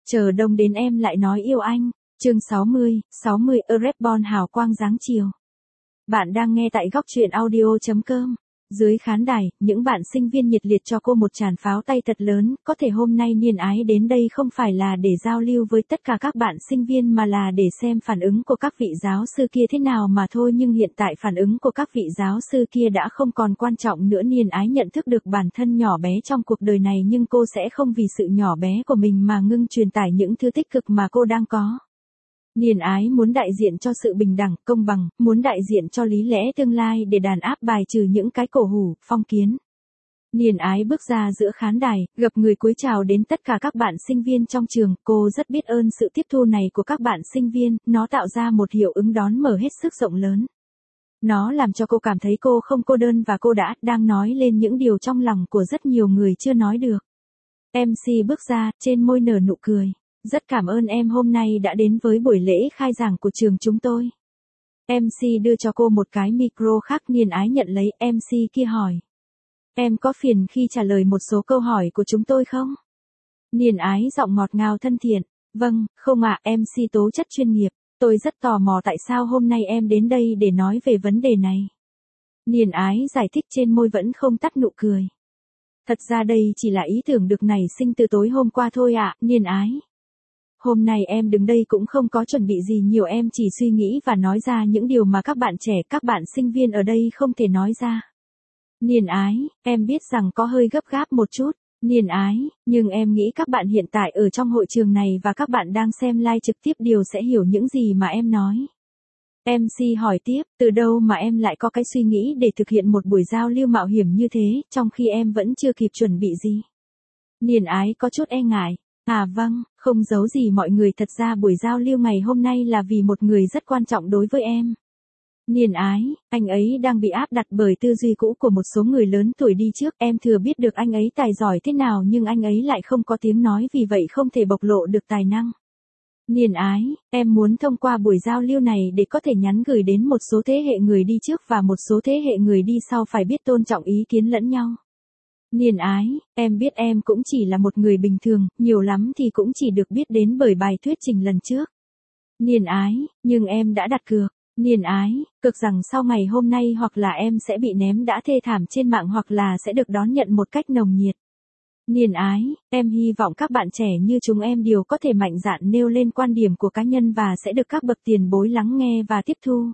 Chờ đông đến em lại nói yêu anh. Chương 60, Erebon hào quang dáng chiều. Bạn đang nghe tại góc truyện audio.com. Dưới khán đài, những bạn sinh viên nhiệt liệt cho cô một tràng pháo tay thật lớn, có thể hôm nay Niên Ái đến đây không phải là để giao lưu với tất cả các bạn sinh viên mà là để xem phản ứng của các vị giáo sư kia thế nào mà thôi, nhưng hiện tại phản ứng của các vị giáo sư kia đã không còn quan trọng nữa. Niên Ái nhận thức được bản thân nhỏ bé trong cuộc đời này, nhưng cô sẽ không vì sự nhỏ bé của mình mà ngưng truyền tải những thứ tích cực mà cô đang có. Niên Ái muốn đại diện cho sự bình đẳng, công bằng, muốn đại diện cho lý lẽ tương lai để đàn áp bài trừ những cái cổ hủ, phong kiến. Niên Ái bước ra giữa khán đài, gập người cúi chào đến tất cả các bạn sinh viên trong trường. Cô rất biết ơn sự tiếp thu này của các bạn sinh viên, nó tạo ra một hiệu ứng đón mở hết sức rộng lớn. Nó làm cho cô cảm thấy cô không cô đơn và cô đang nói lên những điều trong lòng của rất nhiều người chưa nói được. MC bước ra, trên môi nở nụ cười. Rất cảm ơn em hôm nay đã đến với buổi lễ khai giảng của trường chúng tôi. MC đưa cho cô một cái micro khác. Niên Ái nhận lấy. MC kia hỏi. Em có phiền khi trả lời một số câu hỏi của chúng tôi không? Niên Ái giọng ngọt ngào thân thiện. Vâng, không ạ. MC tố chất chuyên nghiệp. Tôi rất tò mò tại sao hôm nay em đến đây để nói về vấn đề này. Niên Ái giải thích, trên môi vẫn không tắt nụ cười. Thật ra đây chỉ là ý tưởng được nảy sinh từ tối hôm qua thôi ạ, Niên Ái. Hôm nay em đứng đây cũng không có chuẩn bị gì nhiều, em chỉ suy nghĩ và nói ra những điều mà các bạn trẻ, các bạn sinh viên ở đây không thể nói ra. Niên Ái, em biết rằng có hơi gấp gáp một chút, Niên Ái, nhưng em nghĩ các bạn hiện tại ở trong hội trường này và các bạn đang xem live trực tiếp đều sẽ hiểu những gì mà em nói. MC hỏi tiếp, từ đâu mà em lại có cái suy nghĩ để thực hiện một buổi giao lưu mạo hiểm như thế, trong khi em vẫn chưa kịp chuẩn bị gì? Niên Ái có chút e ngại. À vâng, không giấu gì mọi người, thật ra buổi giao lưu ngày hôm nay là vì một người rất quan trọng đối với em. Niên Ái, anh ấy đang bị áp đặt bởi tư duy cũ của một số người lớn tuổi đi trước, em thừa biết được anh ấy tài giỏi thế nào nhưng anh ấy lại không có tiếng nói, vì vậy không thể bộc lộ được tài năng. Niên Ái, em muốn thông qua buổi giao lưu này để có thể nhắn gửi đến một số thế hệ người đi trước và một số thế hệ người đi sau phải biết tôn trọng ý kiến lẫn nhau. Niên Ái, em biết em cũng chỉ là một người bình thường, nhiều lắm thì cũng chỉ được biết đến bởi bài thuyết trình lần trước. Niên Ái, nhưng em đã đặt cược. Niên Ái, cược rằng sau ngày hôm nay hoặc là em sẽ bị ném đã thê thảm trên mạng hoặc là sẽ được đón nhận một cách nồng nhiệt. Niên Ái, em hy vọng các bạn trẻ như chúng em đều có thể mạnh dạn nêu lên quan điểm của cá nhân và sẽ được các bậc tiền bối lắng nghe và tiếp thu.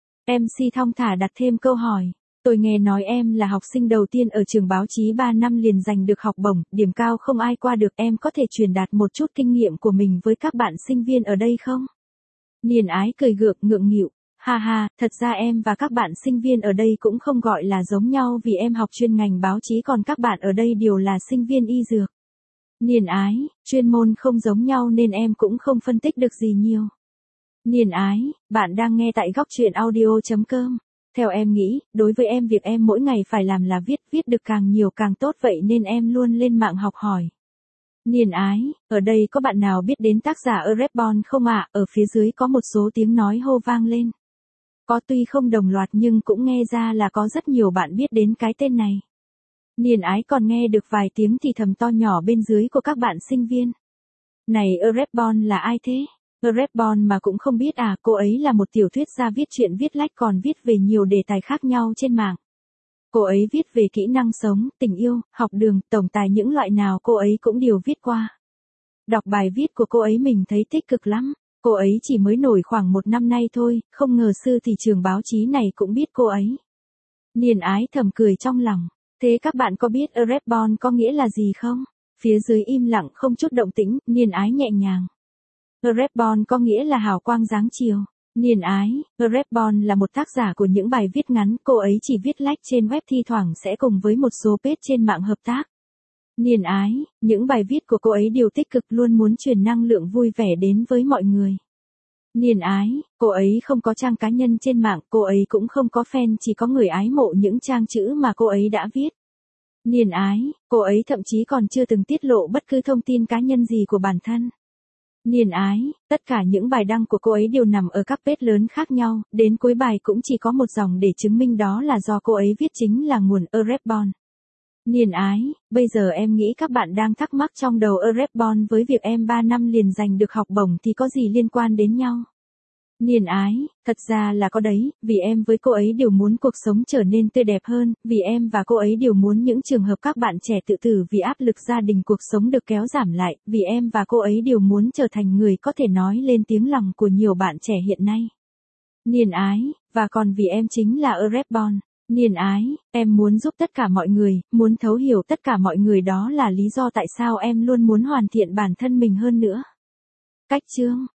MC thong thả đặt thêm câu hỏi. Tôi nghe nói em là học sinh đầu tiên ở trường báo chí 3 năm liền giành được học bổng, điểm cao không ai qua được, em có thể truyền đạt một chút kinh nghiệm của mình với các bạn sinh viên ở đây không? Niên Ái cười gượng ngượng nghịu. Ha ha, thật ra em và các bạn sinh viên ở đây cũng không gọi là giống nhau vì em học chuyên ngành báo chí còn các bạn ở đây đều là sinh viên y dược. Niên Ái, chuyên môn không giống nhau nên em cũng không phân tích được gì nhiều. Niên Ái, bạn đang nghe tại góc truyện audio.com. Theo em nghĩ, đối với em việc em mỗi ngày phải làm là viết được càng nhiều càng tốt, vậy nên em luôn lên mạng học hỏi. Niên Ái, ở đây có bạn nào biết đến tác giả Erebon không ạ? Ở phía dưới có một số tiếng nói hô vang lên. Có, tuy không đồng loạt nhưng cũng nghe ra là có rất nhiều bạn biết đến cái tên này. Niên Ái còn nghe được vài tiếng thì thầm to nhỏ bên dưới của các bạn sinh viên. Này, Erebon là ai thế? Erebon mà cũng không biết à? Cô ấy là một tiểu thuyết gia viết truyện viết lách còn viết về nhiều đề tài khác nhau trên mạng. Cô ấy viết về kỹ năng sống, tình yêu, học đường, tổng tài, những loại nào cô ấy cũng đều viết qua. Đọc bài viết của cô ấy mình thấy tích cực lắm. Cô ấy chỉ mới nổi khoảng 1 năm nay thôi, không ngờ sư thị trường báo chí này cũng biết cô ấy. Niên Ái thầm cười trong lòng. Thế các bạn có biết Erebon có nghĩa là gì không? Phía dưới im lặng không chút động tĩnh. Niên Ái nhẹ nhàng. Erebon có nghĩa là hào quang dáng chiều. Niên Ái, Erebon là một tác giả của những bài viết ngắn, cô ấy chỉ viết lách trên web, thi thoảng sẽ cùng với một số page trên mạng hợp tác. Niên Ái, những bài viết của cô ấy đều tích cực, luôn muốn truyền năng lượng vui vẻ đến với mọi người. Niên Ái, cô ấy không có trang cá nhân trên mạng, cô ấy cũng không có fan, chỉ có người ái mộ những trang chữ mà cô ấy đã viết. Niên Ái, cô ấy thậm chí còn chưa từng tiết lộ bất cứ thông tin cá nhân gì của bản thân. Niên Ái, tất cả những bài đăng của cô ấy đều nằm ở các page lớn khác nhau, đến cuối bài cũng chỉ có một dòng để chứng minh đó là do cô ấy viết, chính là nguồn Erebon. Niên ái, bây giờ em nghĩ các bạn đang thắc mắc trong đầu Erebon với việc em 3 năm liền giành được học bổng thì có gì liên quan đến nhau. Niên ái, thật ra là có đấy, vì em với cô ấy đều muốn cuộc sống trở nên tươi đẹp hơn, vì em và cô ấy đều muốn những trường hợp các bạn trẻ tự tử vì áp lực gia đình cuộc sống được kéo giảm lại, vì em và cô ấy đều muốn trở thành người có thể nói lên tiếng lòng của nhiều bạn trẻ hiện nay. Niên ái, và còn vì em chính là Erebon. Niên ái, em muốn giúp tất cả mọi người, muốn thấu hiểu tất cả mọi người, đó là lý do tại sao em luôn muốn hoàn thiện bản thân mình hơn nữa. Cách chương